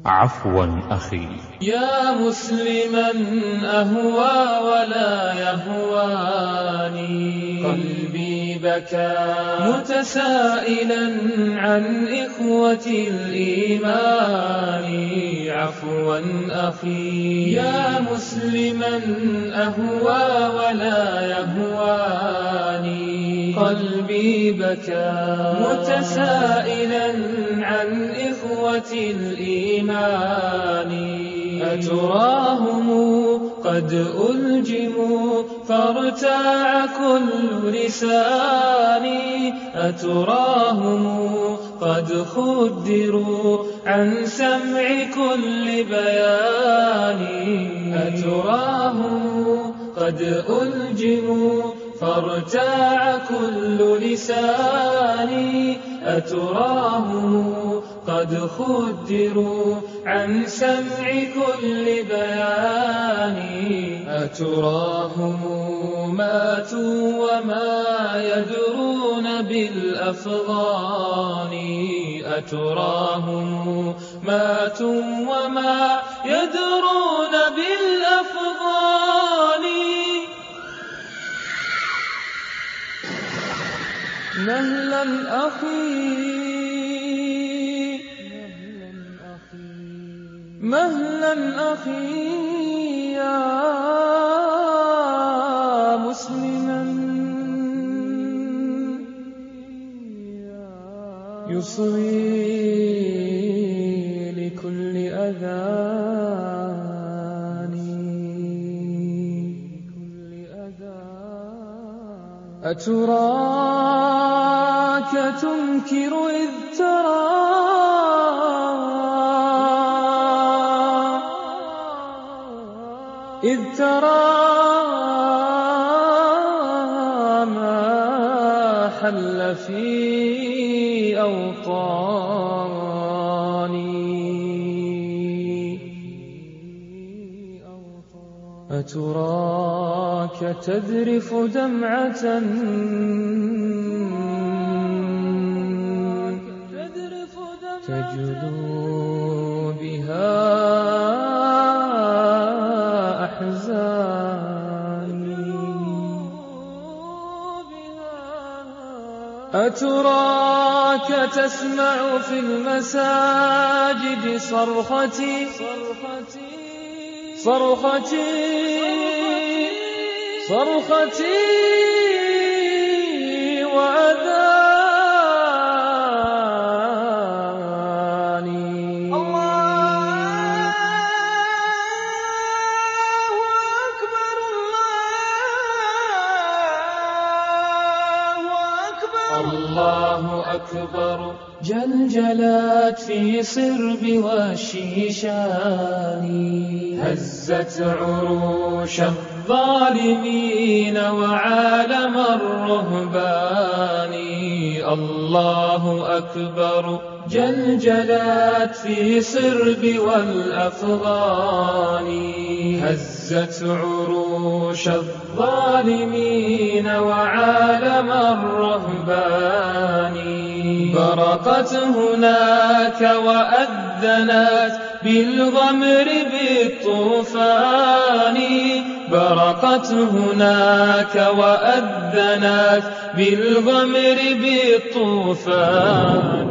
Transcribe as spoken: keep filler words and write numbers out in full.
عفوا أخي. يا مسلما أهوى ولا يهواني، قلبي بكى متسائلا عن إخوة الإيمان. عفوا أخي. يا مسلما أهوى ولا يهواني، قلبي بكى متسائلا عن إخوة الإيمان. أتراهم قد ألجموا فارتاع كل لساني، أتراهم قد خدروا عن سمع كل بيان. أتراهم قد ألجموا فارتاع كل لساني، أتراهم قد خدروا عن سمع كل بيان. أتراهم ماتوا وما يدرون بالأفغان، أتراهم ماتوا وما يدرون بالأفغان. مهلا أخي، مهلا أخي يا مسلما يصغي لكل أذان. أتراك تنكر إذ ترى إذ ترى ما حل في أوطاني. أتراك تذرف دمعة تجلو بها أحزاني. أتراك تسمع في المساجد صرختي صرختي صرختي وأذاني. الله أكبر، الله أكبر. جلجلات في صرب والشيشان، هزت عروش الظالمين وعالم الرهبان. الله أكبر. جلجلات في صرب والأفغان، هزت عروش الظالمين وعالم الرهبان. برقت هناك وأذنت بالغمر بالطوفان، برقت هناك وأذنت بالغمر بالطوفان.